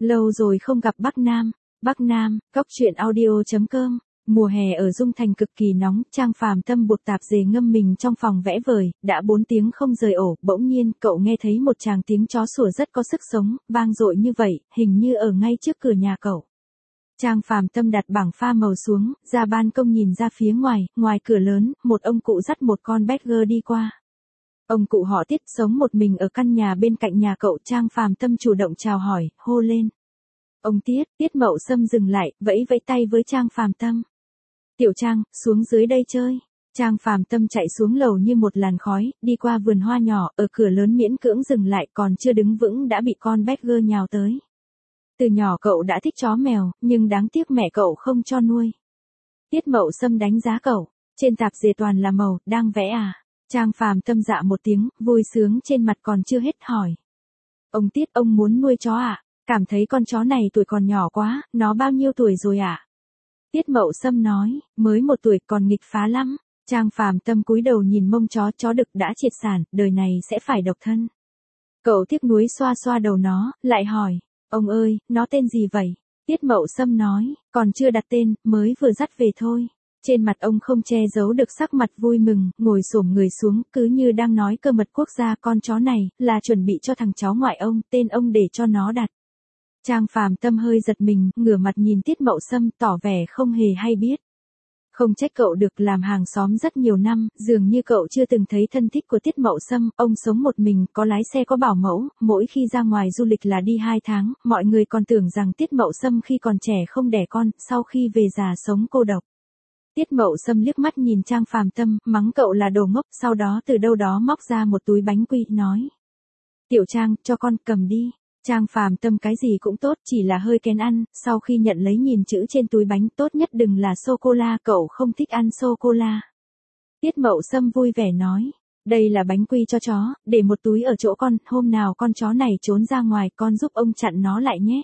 Lâu rồi không gặp Bắc Nam. Bắc Nam, Cóc Truyện Audio.com. Mùa hè ở Dung Thành cực kỳ nóng, Trang Phàm Tâm buộc tạp dề ngâm mình trong phòng vẽ vời, đã 4 tiếng không rời ổ, bỗng nhiên cậu nghe thấy một tràng tiếng chó sủa rất có sức sống, vang dội như vậy, hình như ở ngay trước cửa nhà cậu. Trang Phàm Tâm đặt bảng pha màu xuống, ra ban công nhìn ra phía ngoài, ngoài cửa lớn, một ông cụ dắt một con Badger đi qua. Ông cụ họ Tiết sống một mình ở căn nhà bên cạnh nhà cậu. Trang Phàm Tâm chủ động chào hỏi, hô lên. Ông Tiết. Tiết Mậu Sâm dừng lại, vẫy vẫy tay với Trang Phàm Tâm. Tiểu Trang, xuống dưới đây chơi. Trang Phàm Tâm chạy xuống lầu như một làn khói, đi qua vườn hoa nhỏ, ở cửa lớn miễn cưỡng dừng lại, còn chưa đứng vững đã bị con Badger nhào tới. Từ nhỏ cậu đã thích chó mèo, nhưng đáng tiếc mẹ cậu không cho nuôi. Tiết Mậu Sâm đánh giá cậu, trên tạp dề toàn là màu, đang vẽ à? Trang Phàm Tâm dạ một tiếng, vui sướng trên mặt còn chưa hết hỏi. Ông Tiết, ông muốn nuôi chó à? Cảm thấy con chó này tuổi còn nhỏ quá, nó bao nhiêu tuổi rồi à? Tiết Mậu Sâm nói, mới 1 tuổi, còn nghịch phá lắm. Trang Phàm Tâm cúi đầu nhìn mông chó đực đã triệt sản, đời này sẽ phải độc thân. Cậu tiếc nuối xoa xoa đầu nó, lại hỏi, ông ơi, nó tên gì vậy? Tiết Mậu Sâm nói, còn chưa đặt tên, mới vừa dắt về thôi. Trên mặt ông không che giấu được sắc mặt vui mừng, ngồi xổm người xuống, cứ như đang nói cơ mật quốc gia. Con chó này, là chuẩn bị cho thằng cháu ngoại ông, tên ông để cho nó đặt. Trang Phàm Tâm hơi giật mình, ngửa mặt nhìn Tiết Mậu Sâm, tỏ vẻ không hề hay biết. Không trách cậu được, làm hàng xóm rất nhiều năm, dường như cậu chưa từng thấy thân thích của Tiết Mậu Sâm. Ông sống một mình, có lái xe có bảo mẫu, mỗi khi ra ngoài du lịch là đi 2 tháng, mọi người còn tưởng rằng Tiết Mậu Sâm khi còn trẻ không đẻ con, sau khi về già sống cô độc. Tiết Mậu Sâm liếc mắt nhìn Trang Phàm Tâm, mắng cậu là đồ ngốc, sau đó từ đâu đó móc ra một túi bánh quy, nói. Tiểu Trang, cho con, cầm đi. Trang Phàm Tâm cái gì cũng tốt, chỉ là hơi kén ăn, sau khi nhận lấy nhìn chữ trên túi bánh, tốt nhất đừng là sô-cô-la, cậu không thích ăn sô-cô-la. Tiết Mậu Sâm vui vẻ nói, đây là bánh quy cho chó, để một túi ở chỗ con, hôm nào con chó này trốn ra ngoài, con giúp ông chặn nó lại nhé.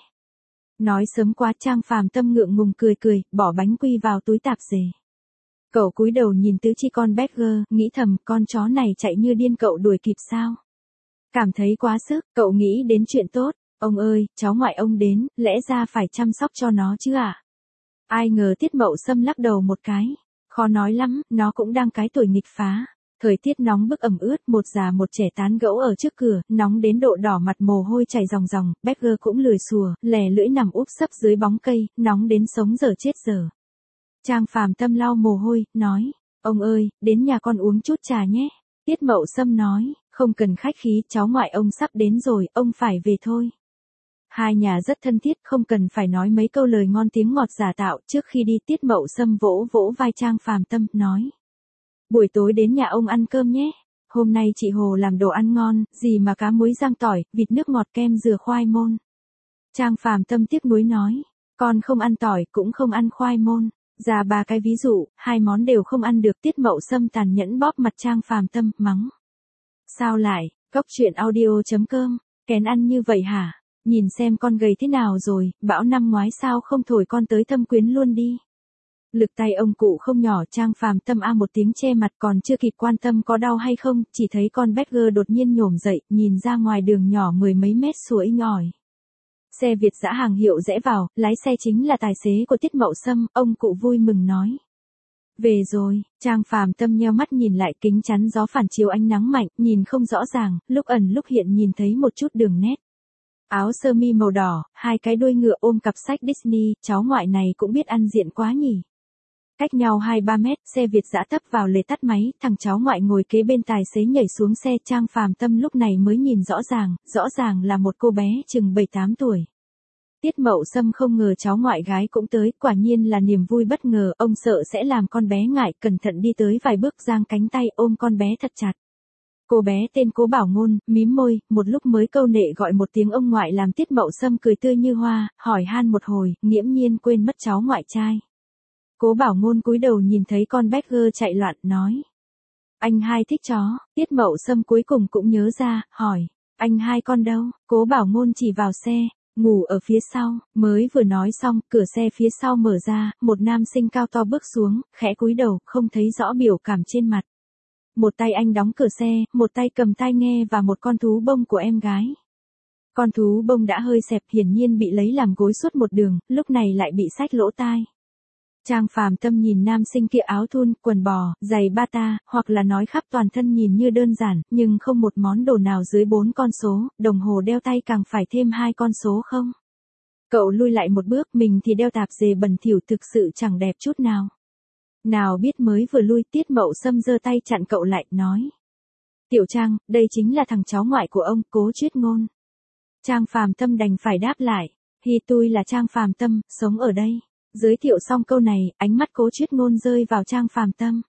Nói sớm quá. Trang Phàm Tâm ngượng ngùng cười, bỏ bánh quy vào túi tạp dề. Cậu cúi đầu nhìn tứ chi con Badger, nghĩ thầm, con chó này chạy như điên, cậu đuổi kịp sao? Cảm thấy quá sức, cậu nghĩ đến chuyện tốt, ông ơi, cháu ngoại ông đến, lẽ ra phải chăm sóc cho nó chứ à? Ai ngờ Tiết Mậu Sâm lắc đầu một cái, khó nói lắm, nó cũng đang cái tuổi nghịch phá. Thời tiết nóng bức ẩm ướt, một già một trẻ tán gẫu ở trước cửa, nóng đến độ đỏ mặt, mồ hôi chảy ròng ròng. Badger cũng lười sùa, lè lưỡi nằm úp sấp dưới bóng cây, nóng đến sống dở chết dở. Trang Phàm Tâm lau mồ hôi, nói, ông ơi, đến nhà con uống chút trà nhé. Tiết Mậu Sâm nói, không cần khách khí, cháu ngoại ông sắp đến rồi, ông phải về thôi. Hai nhà rất thân thiết, không cần phải nói mấy câu lời ngon tiếng ngọt giả tạo. Trước khi đi, Tiết Mậu Sâm vỗ vỗ vai Trang Phàm Tâm, nói. Buổi tối đến nhà ông ăn cơm nhé. Hôm nay chị Hồ làm đồ ăn ngon, gì mà cá muối rang tỏi, vịt nước ngọt kem dừa khoai môn. Trang Phàm Tâm tiếc nuối nói, con không ăn tỏi, cũng không ăn khoai môn. Ra 3 cái ví dụ, 2 món đều không ăn được. Tiết Mậu Sâm tàn nhẫn bóp mặt Trang Phàm Tâm, mắng. Sao lại, Cóc Truyện Audio.com, kén ăn như vậy hả? Nhìn xem con gầy thế nào rồi, bão năm ngoái sao không thổi con tới Thâm Quyến luôn đi. Lực tay ông cụ không nhỏ. Trang Phàm Tâm a một tiếng che mặt, còn chưa kịp quan tâm có đau hay không, chỉ thấy con Badger đột nhiên nhổm dậy, nhìn ra ngoài đường nhỏ 10 mấy mét sủa inh ỏi. Xe Việt dã hàng hiệu rẽ vào, lái xe chính là tài xế của Tiết Mậu Sâm. Ông cụ vui mừng nói. Về rồi. Trang Phàm Tâm nheo mắt nhìn lại, kính chắn gió phản chiếu ánh nắng mạnh, nhìn không rõ ràng, lúc ẩn lúc hiện nhìn thấy một chút đường nét. Áo sơ mi màu đỏ, 2 cái đuôi ngựa ôm cặp sách Disney, cháu ngoại này cũng biết ăn diện quá nhỉ. Cách nhau 2-3 mét, xe Việt dã tấp vào lề tắt máy, thằng cháu ngoại ngồi kế bên tài xế nhảy xuống xe. Trang Phàm Tâm lúc này mới nhìn rõ ràng là một cô bé chừng 7-8 tuổi. Tiết Mậu Sâm không ngờ cháu ngoại gái cũng tới, quả nhiên là niềm vui bất ngờ, ông sợ sẽ làm con bé ngại, cẩn thận đi tới vài bước, giang cánh tay ôm con bé thật chặt. Cô bé tên Cố Bảo Ngôn, mím môi, một lúc mới câu nệ gọi một tiếng ông ngoại, làm Tiết Mậu Sâm cười tươi như hoa, hỏi han một hồi, nghiễm nhiên quên mất cháu ngoại trai. Cố Bảo Ngôn cúi đầu nhìn thấy con Badger chạy loạn, nói. Anh hai thích chó. Tiết Mậu Sâm cuối cùng cũng nhớ ra, hỏi. Anh hai con đâu? Cố Bảo Ngôn chỉ vào xe. Ngủ ở phía sau. Mới vừa nói xong, cửa xe phía sau mở ra, một nam sinh cao to bước xuống, khẽ cúi đầu, không thấy rõ biểu cảm trên mặt. Một tay anh đóng cửa xe, một tay cầm tai nghe và một con thú bông của em gái. Con thú bông đã hơi xẹp, hiển nhiên bị lấy làm gối suốt một đường, lúc này lại bị xách lỗ tai. Trang Phàm Tâm nhìn nam sinh kia áo thun, quần bò, giày bata, hoặc là nói khắp toàn thân nhìn như đơn giản, nhưng không một món đồ nào dưới 4 con số, đồng hồ đeo tay càng phải thêm 2 con số không. Cậu lui lại một bước, mình thì đeo tạp dề bẩn thỉu thực sự chẳng đẹp chút nào. Nào biết mới vừa lui, Tiết Mậu Sâm giơ tay chặn cậu lại, nói. Tiểu Trang, đây chính là thằng cháu ngoại của ông, Cố Chuyết Ngôn. Trang Phàm Tâm đành phải đáp lại. Hi tôi là Trang Phàm Tâm, sống ở đây. Giới thiệu xong câu này, ánh mắt Cố Chuyết Ngôn rơi vào Trang Phàm Tâm.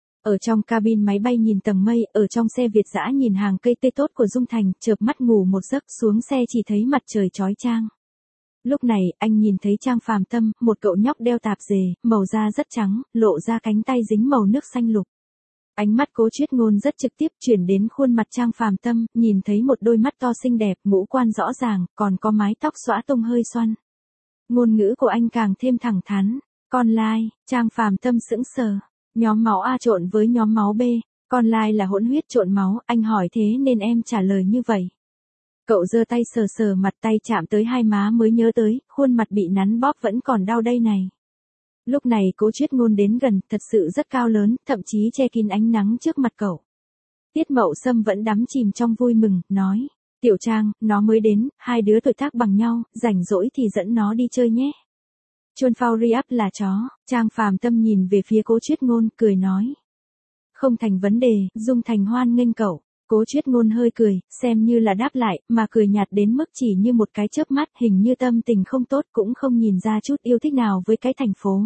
Ở trong cabin máy bay nhìn tầng mây, ở trong xe Việt dã nhìn hàng cây tươi tốt của Dung Thành, chợp mắt ngủ một giấc, xuống xe chỉ thấy mặt trời chói chang. Lúc này, anh nhìn thấy Trang Phàm Tâm, một cậu nhóc đeo tạp dề, màu da rất trắng, lộ ra cánh tay dính màu nước xanh lục. Ánh mắt Cố Chuyết Ngôn rất trực tiếp chuyển đến khuôn mặt Trang Phàm Tâm, nhìn thấy một đôi mắt to xinh đẹp, ngũ quan rõ ràng, còn có mái tóc xõa tung hơi xoăn. Ngôn ngữ của anh càng thêm thẳng thắn. Con lai, Trang Phàm Tâm sững sờ. Nhóm máu A trộn với nhóm máu B. Con lai là hỗn huyết trộn máu, anh hỏi thế nên em trả lời như vậy. Cậu giơ tay sờ sờ mặt, tay chạm tới hai má mới nhớ tới, khuôn mặt bị nắn bóp vẫn còn đau đây này. Lúc này Cố Chuyết Ngôn đến gần, thật sự rất cao lớn, thậm chí che kín ánh nắng trước mặt cậu. Tiết Mậu Sâm vẫn đắm chìm trong vui mừng, nói. Tiểu Trang, nó mới đến, hai đứa tuổi tác bằng nhau, rảnh rỗi thì dẫn nó đi chơi nhé. Chuan Phao Riap là chó. Trang Phàm Tâm nhìn về phía Cố Chuyết Ngôn, cười nói. Không thành vấn đề, Dung Thành hoan nghênh cậu. Cố Chuyết Ngôn hơi cười, xem như là đáp lại, mà cười nhạt đến mức chỉ như một cái chớp mắt, hình như tâm tình không tốt cũng không nhìn ra chút yêu thích nào với cái thành phố.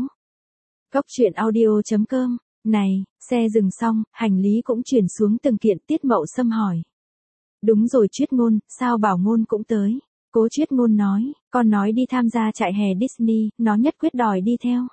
Cóc truyện audio.com. Này, xe dừng xong, hành lý cũng chuyển xuống từng kiện. Tiết Mậu Sâm hỏi. Đúng rồi Chuyết Ngôn, sao Bảo Ngôn cũng tới? Cố Chuyết Ngôn nói, con nói đi tham gia trại hè Disney, nó nhất quyết đòi đi theo.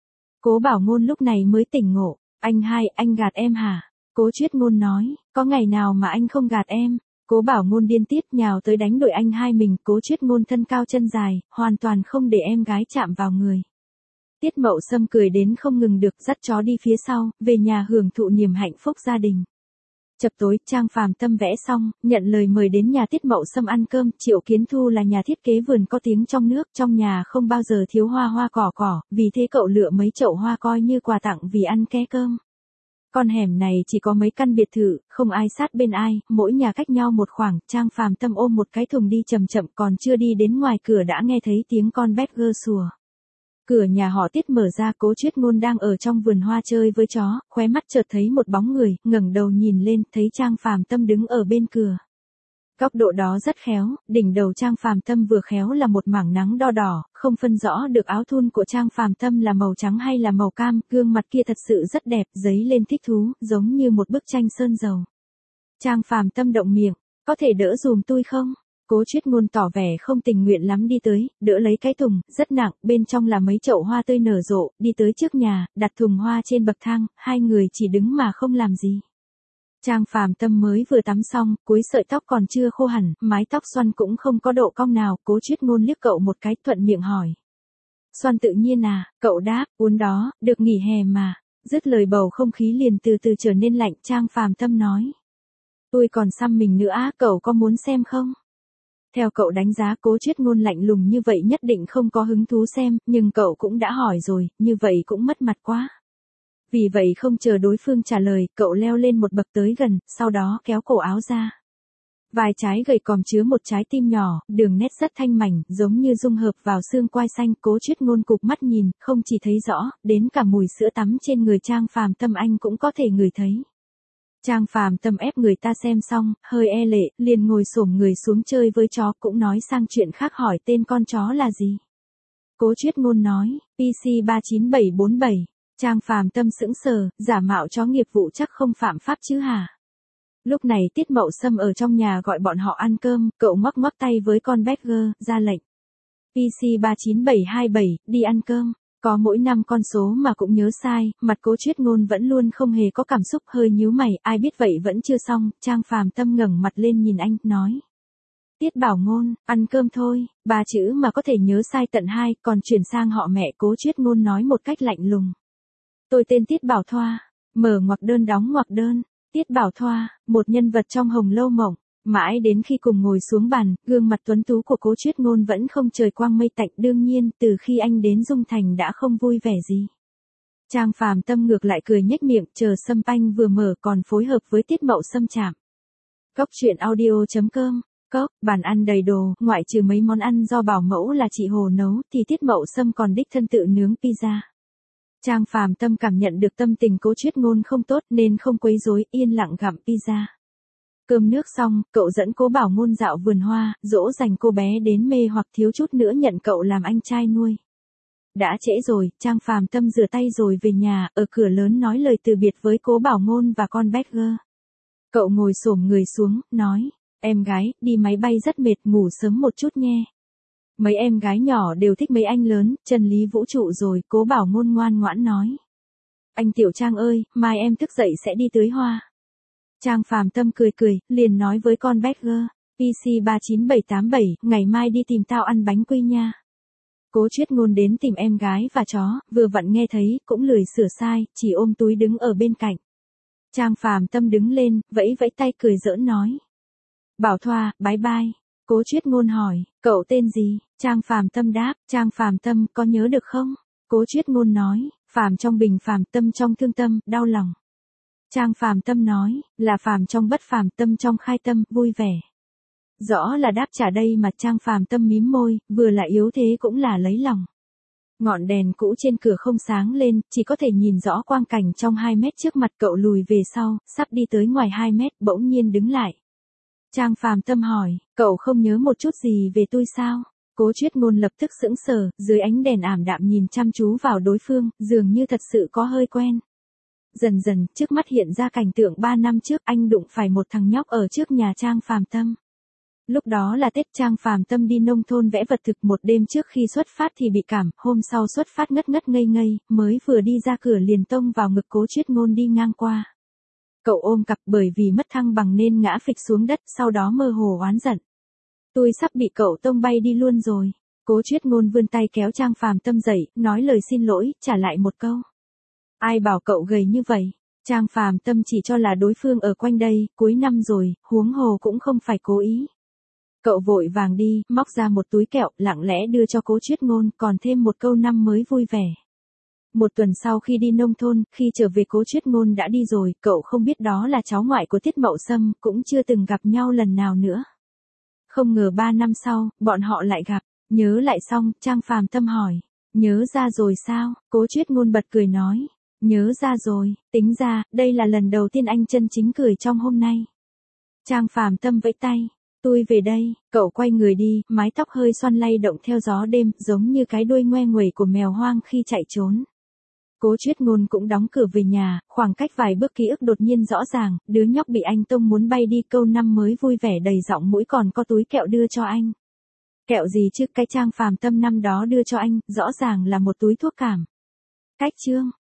Cố Bảo Ngôn lúc này mới tỉnh ngộ, anh gạt em hả? Cố Chuyết Ngôn nói, có ngày nào mà anh không gạt em? Cố Bảo Ngôn điên tiết nhào tới đánh đuổi anh hai mình. Cố Chuyết Ngôn thân cao chân dài, hoàn toàn không để em gái chạm vào người. Tiết Mậu Sâm cười đến không ngừng được, dắt chó đi phía sau, về nhà hưởng thụ niềm hạnh phúc gia đình. Chập tối, Trang Phàm Tâm vẽ xong, nhận lời mời đến nhà Tiết Mậu Sâm ăn cơm. Triệu Kiến Thu là nhà thiết kế vườn có tiếng trong nước, trong nhà không bao giờ thiếu hoa cỏ, vì thế cậu lựa mấy chậu hoa coi như quà tặng vì ăn ké cơm. Con hẻm này chỉ có mấy căn biệt thự, không ai sát bên ai, mỗi nhà cách nhau một khoảng. Trang Phàm Tâm ôm một cái thùng đi chậm chậm, còn chưa đi đến ngoài cửa đã nghe thấy tiếng con Badger sủa. Cửa nhà họ Tiết mở ra, Cố Chuyết Ngôn đang ở trong vườn hoa chơi với chó, khóe mắt chợt thấy một bóng người, ngẩng đầu nhìn lên, thấy Trang Phàm Tâm đứng ở bên cửa. Góc độ đó rất khéo, đỉnh đầu Trang Phàm Tâm vừa khéo là một mảng nắng đo đỏ, không phân rõ được áo thun của Trang Phàm Tâm là màu trắng hay là màu cam, gương mặt kia thật sự rất đẹp, dấy lên thích thú, giống như một bức tranh sơn dầu. Trang Phàm Tâm động miệng, có thể đỡ dùm tôi không? Cố Chuyết Ngôn tỏ vẻ không tình nguyện lắm đi tới, đỡ lấy cái thùng, rất nặng, bên trong là mấy chậu hoa tươi nở rộ, đi tới trước nhà, đặt thùng hoa trên bậc thang, hai người chỉ đứng mà không làm gì. Trang Phàm Tâm mới vừa tắm xong, cuối sợi tóc còn chưa khô hẳn, mái tóc xoăn cũng không có độ cong nào. Cố Chuyết Ngôn liếc cậu một cái, thuận miệng hỏi. Xoăn tự nhiên à? Cậu đáp, uốn đó, được nghỉ hè mà. Dứt lời bầu không khí liền từ từ trở nên lạnh. Trang Phàm Tâm nói. Tôi còn xăm mình nữa á, cậu có muốn xem không? Theo cậu đánh giá Cố Chuyết Ngôn lạnh lùng như vậy nhất định không có hứng thú xem, nhưng cậu cũng đã hỏi rồi, như vậy cũng mất mặt quá. Vì vậy không chờ đối phương trả lời, cậu leo lên một bậc tới gần, sau đó kéo cổ áo ra. Vài trái gầy còm chứa một trái tim nhỏ, đường nét rất thanh mảnh, giống như dung hợp vào xương quai xanh. Cố Chuyết Ngôn cụp mắt nhìn, không chỉ thấy rõ, đến cả mùi sữa tắm trên người Trang Phàm Tâm anh cũng có thể ngửi thấy. Trang Phàm Tâm ép người ta xem xong, hơi e lệ, liền ngồi xổm người xuống chơi với chó, cũng nói sang chuyện khác, hỏi tên con chó là gì. Cố Chuyết Ngôn nói, PC39747. Trang Phàm Tâm sững sờ, giả mạo chó nghiệp vụ chắc không phạm pháp chứ hả? Lúc này Tiết Mậu Sâm ở trong nhà gọi bọn họ ăn cơm, cậu ngoắc ngoắc tay với con Badger, ra lệnh. PC39727, đi ăn cơm. Có mỗi 5 con số mà cũng nhớ sai, mặt Cố Chuyết Ngôn vẫn luôn không hề có cảm xúc, hơi nhíu mày, ai biết vậy vẫn chưa xong. Trang Phàm Tâm ngẩng mặt lên nhìn anh, nói. Tiết Bảo Ngôn, ăn cơm thôi, 3 chữ mà có thể nhớ sai tận 2, còn chuyển sang họ mẹ. Cố Chuyết Ngôn nói một cách lạnh lùng. Tôi tên Tiết Bảo Thoa, mở ngoặc đơn đóng ngoặc đơn. Tiết Bảo Thoa, một nhân vật trong Hồng Lâu Mộng. Mãi đến khi cùng ngồi xuống bàn, gương mặt tuấn tú của Cố Chuyết Ngôn vẫn không trời quang mây tạnh, đương nhiên, từ khi anh đến Dung Thành đã không vui vẻ gì. Trang Phàm Tâm ngược lại cười nhếch miệng, chờ Sâm Panh vừa mở còn phối hợp với Tiết Mậu Sâm chạm. Cốc truyện audio.com. Cốc, bàn ăn đầy đồ, ngoại trừ mấy món ăn do bảo mẫu là chị Hồ nấu, thì Tiết Mậu Sâm còn đích thân tự nướng pizza. Trang Phàm Tâm cảm nhận được tâm tình Cố Chuyết Ngôn không tốt nên không quấy rối, yên lặng gặm pizza. Cơm nước xong, cậu dẫn Cố Bảo Ngôn dạo vườn hoa, dỗ dành cô bé đến mê hoặc thiếu chút nữa nhận cậu làm anh trai nuôi. Đã trễ rồi, Trang Phàm Tâm rửa tay rồi về nhà, ở cửa lớn nói lời từ biệt với Cố Bảo Ngôn và con Badger. Cậu ngồi xổm người xuống, nói, em gái, đi máy bay rất mệt, ngủ sớm một chút nghe. Mấy em gái nhỏ đều thích mấy anh lớn, chân lý vũ trụ rồi, Cố Bảo Ngôn ngoan ngoãn nói. Anh Tiểu Trang ơi, mai em thức dậy sẽ đi tưới hoa. Trang Phàm Tâm cười cười, liền nói với con Badger, PC39787, ngày mai đi tìm tao ăn bánh quy nha. Cố Chuyết Ngôn đến tìm em gái và chó, vừa vặn nghe thấy, cũng lười sửa sai, chỉ ôm túi đứng ở bên cạnh. Trang Phàm Tâm đứng lên, vẫy vẫy tay cười giỡn nói. Bảo Thoa, bye bye. Cố Chuyết Ngôn hỏi, cậu tên gì? Trang Phàm Tâm đáp, Trang Phàm Tâm, có nhớ được không? Cố Chuyết Ngôn nói, phàm trong bình phàm, tâm trong thương tâm, đau lòng. Trang Phàm Tâm nói, là phàm trong bất phàm, tâm trong khai tâm, vui vẻ. Rõ là đáp trả đây mà. Trang Phàm Tâm mím môi, vừa là yếu thế cũng là lấy lòng. Ngọn đèn cũ trên cửa không sáng lên, chỉ có thể nhìn rõ quang cảnh trong 2 mét trước mặt. Cậu lùi về sau, sắp đi tới ngoài 2 mét, bỗng nhiên đứng lại. Trang Phàm Tâm hỏi, cậu không nhớ một chút gì về tôi sao? Cố Chuyết Ngôn lập tức sững sờ, dưới ánh đèn ảm đạm nhìn chăm chú vào đối phương, dường như thật sự có hơi quen. Dần dần, trước mắt hiện ra cảnh tượng 3 năm trước anh đụng phải một thằng nhóc ở trước nhà Trang Phàm Tâm. Lúc đó là Tết, Trang Phàm Tâm đi nông thôn vẽ vật thực, một đêm trước khi xuất phát thì bị cảm, hôm sau xuất phát ngất ngất ngây ngây, mới vừa đi ra cửa liền tông vào ngực Cố Chuyết Ngôn đi ngang qua. Cậu ôm cặp, bởi vì mất thăng bằng nên ngã phịch xuống đất, sau đó mơ hồ oán giận. Tôi sắp bị cậu tông bay đi luôn rồi. Cố Chuyết Ngôn vươn tay kéo Trang Phàm Tâm dậy, nói lời xin lỗi, trả lại một câu. Ai bảo cậu gầy như vậy? Trang Phàm Tâm chỉ cho là đối phương ở quanh đây, cuối năm rồi, huống hồ cũng không phải cố ý. Cậu vội vàng đi, móc ra một túi kẹo, lặng lẽ đưa cho Cố Chuyết Ngôn, còn thêm một câu năm mới vui vẻ. Một tuần sau khi đi nông thôn, khi trở về Cố Chuyết Ngôn đã đi rồi, cậu không biết đó là cháu ngoại của Tiết Mậu Sâm, cũng chưa từng gặp nhau lần nào nữa. Không ngờ 3 năm sau, bọn họ lại gặp, nhớ lại xong, Trang Phàm Tâm hỏi, nhớ ra rồi sao? Cố Chuyết Ngôn bật cười nói, nhớ ra rồi, tính ra, đây là lần đầu tiên anh chân chính cười trong hôm nay. Trang Phàm Tâm vẫy tay. Tôi về đây, cậu quay người đi, mái tóc hơi xoăn lay động theo gió đêm, giống như cái đuôi ngoe nguẩy của mèo hoang khi chạy trốn. Cố Chuyết Ngôn cũng đóng cửa về nhà, khoảng cách vài bước ký ức đột nhiên rõ ràng, đứa nhóc bị anh tông muốn bay đi, câu năm mới vui vẻ đầy giọng mũi, còn có túi kẹo đưa cho anh. Kẹo gì chứ, cái Trang Phàm Tâm năm đó đưa cho anh, rõ ràng là một túi thuốc cảm. Cách chương.